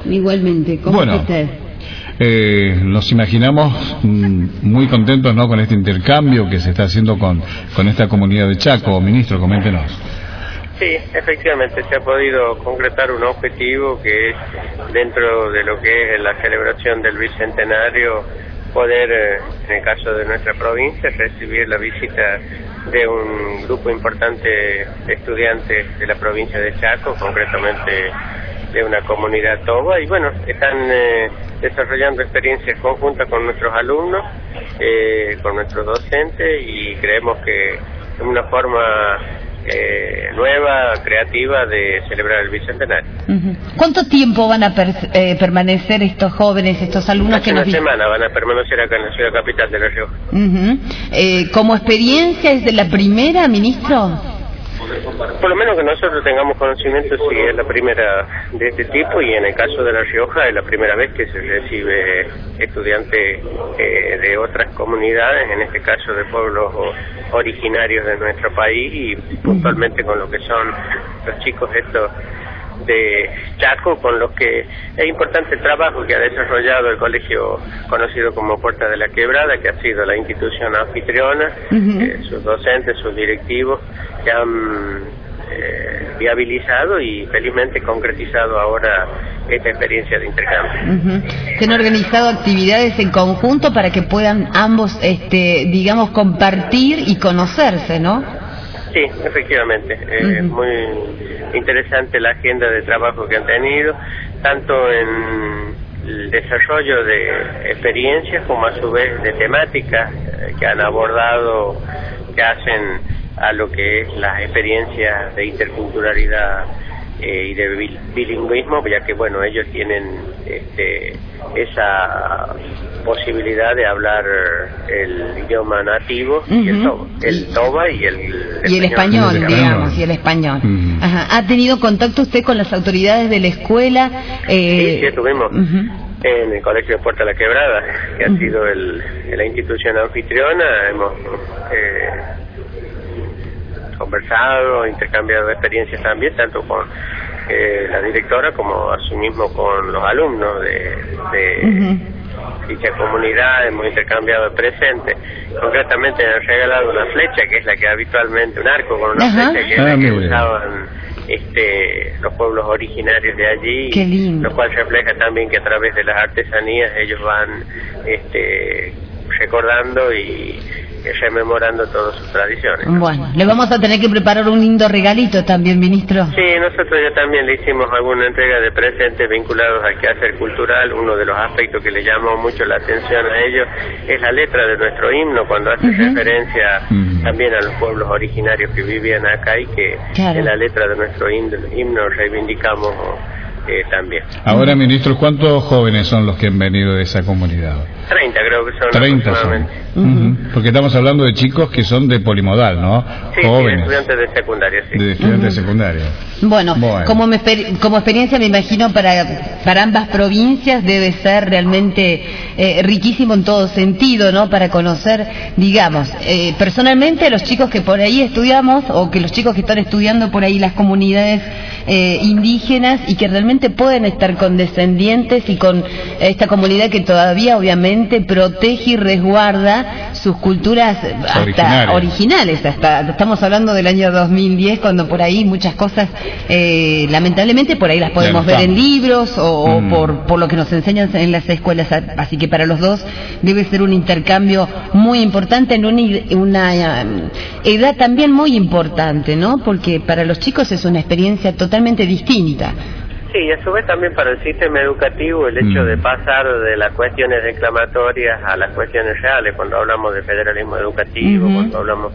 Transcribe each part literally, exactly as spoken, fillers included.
Igualmente, ¿cómo bueno, usted? Eh, nos imaginamos mm, muy contentos, ¿no?, con este intercambio que se está haciendo con, con esta comunidad de Chaco. Ministro, coméntenos. Sí, efectivamente se ha podido concretar un objetivo que es, dentro de lo que es la celebración del Bicentenario, poder, eh, en el caso de nuestra provincia, recibir la visita de un grupo importante de estudiantes de la provincia de Chaco, concretamente de una comunidad toba, y bueno, están eh, desarrollando experiencias conjuntas con nuestros alumnos, eh, con nuestros docentes, y creemos que es una forma eh, nueva, creativa de celebrar el Bicentenario. Uh-huh. ¿Cuánto tiempo van a per eh, permanecer estos jóvenes, estos alumnos Hace que nos una semana van a permanecer acá en la ciudad capital de La Rioja. Uh-huh. eh, ¿Como experiencia es de la primera, ministro? Por lo menos que nosotros tengamos conocimiento, si es la primera de este tipo, y en el caso de La Rioja es la primera vez que se recibe estudiantes eh, de otras comunidades, en este caso de pueblos originarios de nuestro país, y puntualmente con lo que son los chicos estos de Chaco, con los que es importante el trabajo que ha desarrollado el colegio conocido como Puerta de la Quebrada, que ha sido la institución anfitriona, uh-huh. eh, sus docentes, sus directivos, que han eh, viabilizado y felizmente concretizado ahora esta experiencia de intercambio. Uh-huh. Se han organizado actividades en conjunto para que puedan ambos, este, digamos, compartir y conocerse, ¿no? Sí, efectivamente. Es eh, uh-huh. muy interesante la agenda de trabajo que han tenido, tanto en el desarrollo de experiencias como a su vez de temáticas eh, que han abordado, que hacen a lo que es las experiencias de interculturalidad eh, y de bilingüismo, ya que bueno, ellos tienen este, esa posibilidad de hablar el idioma nativo, uh-huh. y el toba, el toba y el, el y el español, español digamos, y el español. Uh-huh. Ajá. ¿Ha tenido contacto usted con las autoridades de la escuela? Eh... Sí, sí, estuvimos uh-huh. en el Colegio de Puerta de la Quebrada, que uh-huh. ha sido el, la institución anfitriona. Hemos eh, conversado, intercambiado experiencias también, tanto con eh, la directora como asimismo con los alumnos de, de uh-huh. dicha comunidad. Hemos intercambiado presentes. Concretamente han regalado una flecha, que es la que habitualmente, un arco con una uh-huh. flecha, que es ah, la que usaban este, los pueblos originarios de allí, lo cual refleja también que a través de las artesanías ellos van este, recordando y rememorando todas sus tradiciones. Bueno, le vamos a tener que preparar un lindo regalito también, ministro. Sí, nosotros ya también le hicimos alguna entrega de presentes vinculados al quehacer cultural. Uno de los aspectos que le llamó mucho la atención a ellos es la letra de nuestro himno, cuando hace uh-huh. referencia uh-huh. también a los pueblos originarios que vivían acá, y que claro. en la letra de nuestro himno, himno reivindicamos eh, también. Ahora, ministro, ¿cuántos jóvenes son los que han venido de esa comunidad? treinta creo que son. treinta son. Uh-huh. Porque estamos hablando de chicos que son de polimodal, ¿no? Sí, jóvenes. Sí, estudiantes de secundaria, sí. De estudiantes uh-huh. de secundaria. Bueno, bueno. Como, me, como experiencia me imagino para, para ambas provincias debe ser realmente eh, riquísimo en todo sentido, ¿no? Para conocer, digamos, eh, personalmente los chicos que por ahí estudiamos, o que los chicos que están estudiando por ahí las comunidades eh, indígenas, y que realmente pueden estar con descendientes y con esta comunidad que todavía obviamente protege y resguarda sus culturas hasta originales. originales hasta Estamos hablando del año dos mil diez, cuando por ahí muchas cosas eh, lamentablemente por ahí las podemos ver en libros o, mm. o por, por lo que nos enseñan en las escuelas. Así que para los dos debe ser un intercambio muy importante en una, una um, edad también muy importante, ¿no? Porque para los chicos es una experiencia totalmente distinta. Sí, y a su vez también para el sistema educativo el hecho mm. de pasar de las cuestiones reclamatorias a las cuestiones reales, cuando hablamos de federalismo educativo, uh-huh. cuando hablamos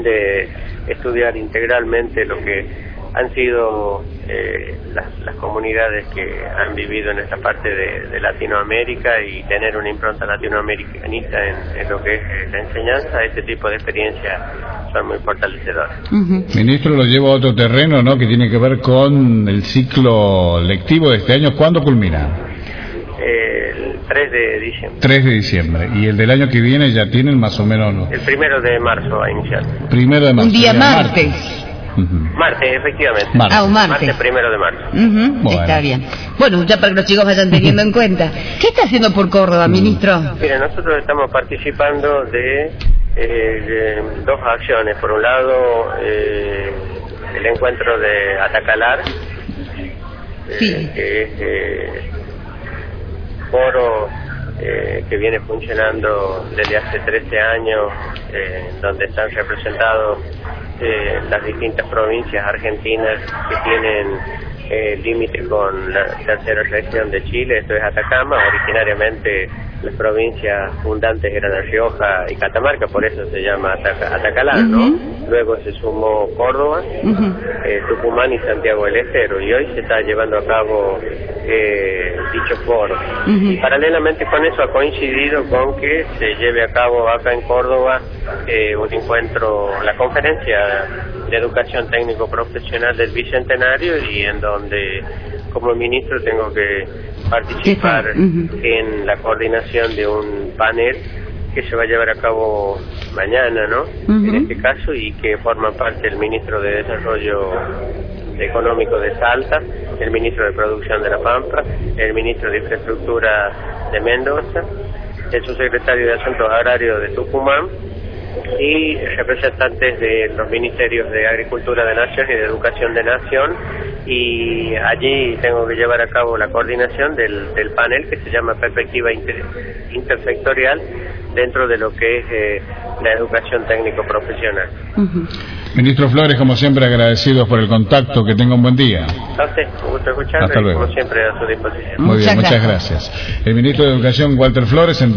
de estudiar integralmente lo que han sido eh, las, las comunidades que han vivido en esta parte de, de Latinoamérica, y tener una impronta latinoamericanista en, en lo que es la enseñanza. Este tipo de experiencias son muy fortalecedoras. Uh-huh. Ministro, lo llevo a otro terreno, ¿no?, que tiene que ver con el ciclo lectivo de este año. ¿Cuándo culmina? El tres de diciembre. tres de diciembre. ¿Y el del año que viene ya tienen más o menos? ¿No? El primero de marzo va a iniciar. Primero de marzo. Un día martes. Uh-huh. Martes, efectivamente. Martes. Ah, un martes. Martes primero de marzo. Uh-huh, Bueno. Está bien. Bueno, ya para que los chicos vayan teniendo en cuenta. ¿Qué está haciendo por Córdoba, ministro? Mire, nosotros estamos participando de, eh, de dos acciones. Por un lado, eh, el encuentro de Atacalar, Sí. eh, que es eh, foro eh, que viene funcionando desde hace trece años, eh, donde están representados eh, las distintas provincias argentinas que tienen eh, límite con la tercera región de Chile, esto es Atacama. Originariamente las provincias fundantes eran La Rioja y Catamarca, por eso se llama Ataca, Atacalar, ¿no? Uh-huh. Luego se sumó Córdoba, Uh-huh. eh, Tucumán y Santiago del Estero, y hoy se está llevando a cabo eh, dicho foro. Uh-huh. Y paralelamente con eso ha coincidido con que se lleve a cabo acá en Córdoba eh, un encuentro, la conferencia de educación técnico profesional del Bicentenario, y en donde como ministro tengo que participar Uh-huh. en la coordinación de un panel que se va a llevar a cabo mañana, ¿no? Uh-huh. En este caso, y que forma parte el ministro de Desarrollo Económico de Salta, el ministro de Producción de La Pampa, el ministro de Infraestructura de Mendoza, el subsecretario de Asuntos Agrarios de Tucumán y representantes de los ministerios de Agricultura de Nación y de Educación de Nación, y allí tengo que llevar a cabo la coordinación del, del panel que se llama Perspectiva Inter, Intersectorial dentro de lo que es eh, la educación técnico profesional. Uh-huh. Ministro Flores, como siempre, agradecidos por el contacto. Que tenga un buen día. A usted, un gusto escucharlo. Hasta y luego. como siempre a su disposición. Muy bien, Muchas muchas gracias. gracias. El ministro de Educación, Walter Flores, en